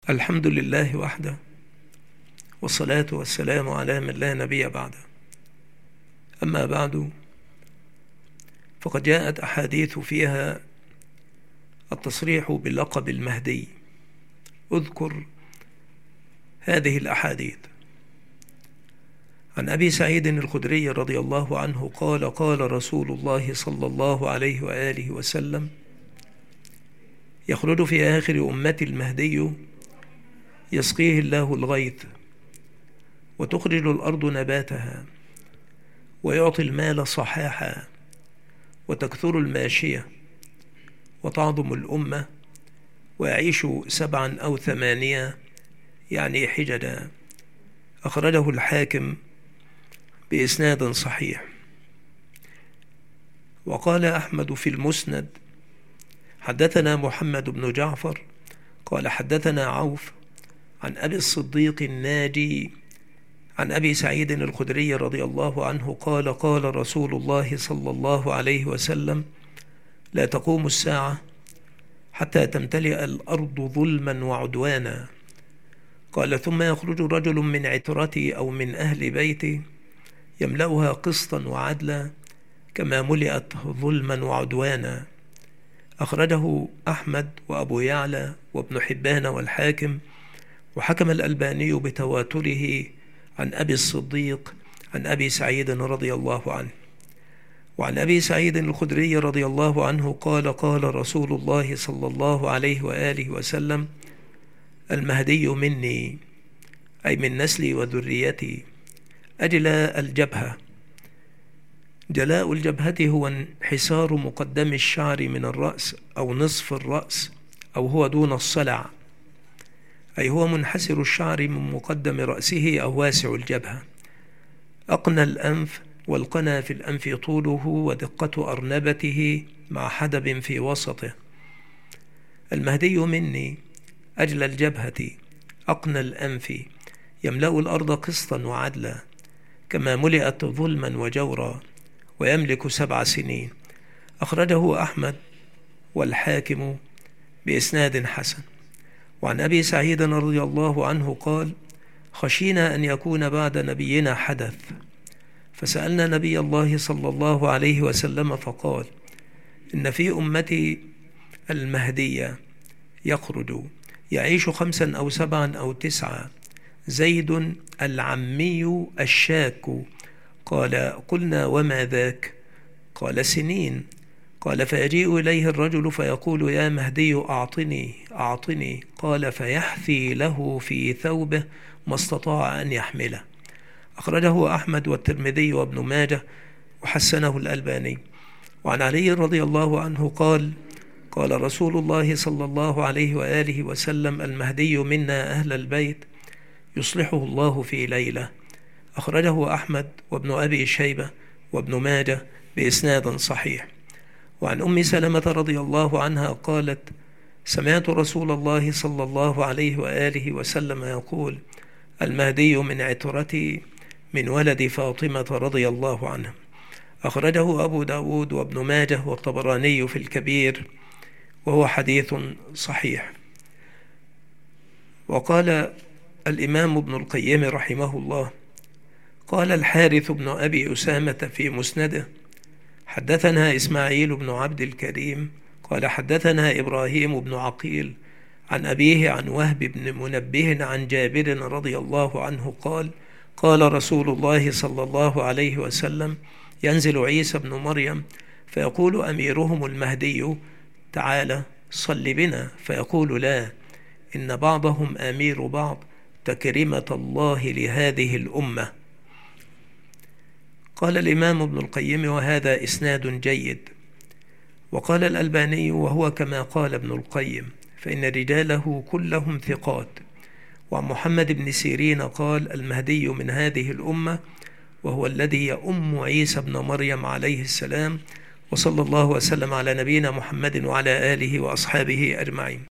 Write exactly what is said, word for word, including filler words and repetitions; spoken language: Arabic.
الحمد لله وحده، والصلاة والسلام على من لا نبي بعده. أما بعد، فقد جاءت أحاديث فيها التصريح بلقب المهدي. أذكر هذه الأحاديث. عن أبي سعيد الخدري رضي الله عنه قال: قال رسول الله صلى الله عليه وآله وسلم: يخرج في آخر أمتي المهدي يسقيه الله الغيث، وتخرج الأرض نباتها، ويعطي المال صحاحا، وتكثر الماشية، وتعظم الأمة، ويعيش سبعا أو ثمانية يعني حجدا. أخرجه الحاكم بإسناد صحيح. وقال أحمد في المسند: حدثنا محمد بن جعفر قال حدثنا عوف عن أبي الصديق الناجي عن أبي سعيد الخدري رضي الله عنه قال: قال رسول الله صلى الله عليه وسلم: لا تقوم الساعة حتى تمتلئ الأرض ظلما وعدوانا. قال: ثم يخرج رجل من عترتي أو من أهل بيتي يملأها قسطا وعدلا كما ملئت ظلما وعدوانا. أخرجه أحمد وأبو يعلى وابن حبان والحاكم، وحكم الألباني بتواتره عن أبي الصديق عن أبي سعيد رضي الله عنه. وعن أبي سعيد الخدري رضي الله عنه قال: قال رسول الله صلى الله عليه وآله وسلم: المهدي مني، أي من نسلي وذريتي، أجلاء الجبهة. جلاء الجبهة هو انحسار مقدم الشعر من الرأس أو نصف الرأس، أو هو دون الصلع، أي هو منحسر الشعر من مقدم رأسه أو واسع الجبهة. أقنى الأنف، والقنا في الأنف طوله ودقة أرنبته مع حدب في وسطه. المهدي مني، أجل الجبهة، أقنى الأنف، يملأ الأرض قسطا وعدلا كما ملئت ظلما وجورا، ويملك سبع سنين. أخرجه أحمد والحاكم بإسناد حسن. وعن أبي سعيد رضي الله عنه قال: خشينا أن يكون بعد نبينا حدث، فسألنا نبي الله صلى الله عليه وسلم فقال: إن في أمتي المهدية يخرج يعيش خمسا أو سبعا أو تسعا، زيد العمي الشاك. قال: قلنا وما ذاك؟ قال: سنين. قال: فيجيء إليه الرجل فيقول: يا مهدي أعطني أعطني. قال: فيحثي له في ثوبه ما استطاع أن يحمله. أخرجه أحمد والترمذي وابن ماجه، وحسنه الألباني. وعن علي رضي الله عنه قال: قال رسول الله صلى الله عليه وآله وسلم: المهدي منا أهل البيت يصلحه الله في ليلة. أخرجه أحمد وابن أبي شيبة وابن ماجه بإسناد صحيح. وعن أم سلمة رضي الله عنها قالت: سمعت رسول الله صلى الله عليه وآله وسلم يقول: المهدي من عترتي من ولد فاطمة رضي الله عنها. أخرجه أبو داود وابن ماجه والطبراني في الكبير، وهو حديث صحيح. وقال الإمام ابن القيم رحمه الله: قال الحارث بن أبي أسامة في مسنده: حدثنا إسماعيل بن عبد الكريم قال حدثنا إبراهيم بن عقيل عن أبيه عن وهب بن منبه عن جابر رضي الله عنه قال: قال رسول الله صلى الله عليه وسلم: ينزل عيسى بن مريم فيقول أميرهم المهدي: تعالى صل بنا، فيقول: لا، إن بعضهم أمير بعض، تكريمة الله لهذه الأمة. قال الإمام ابن القيم: وهذا إسناد جيد. وقال الألباني: وهو كما قال ابن القيم، فإن رجاله كلهم ثقات. وعن محمد بن سيرين قال: المهدي من هذه الأمة، وهو الذي يؤم عيسى بن مريم عليه السلام. وصلى الله وسلم على نبينا محمد وعلى آله وأصحابه أجمعين.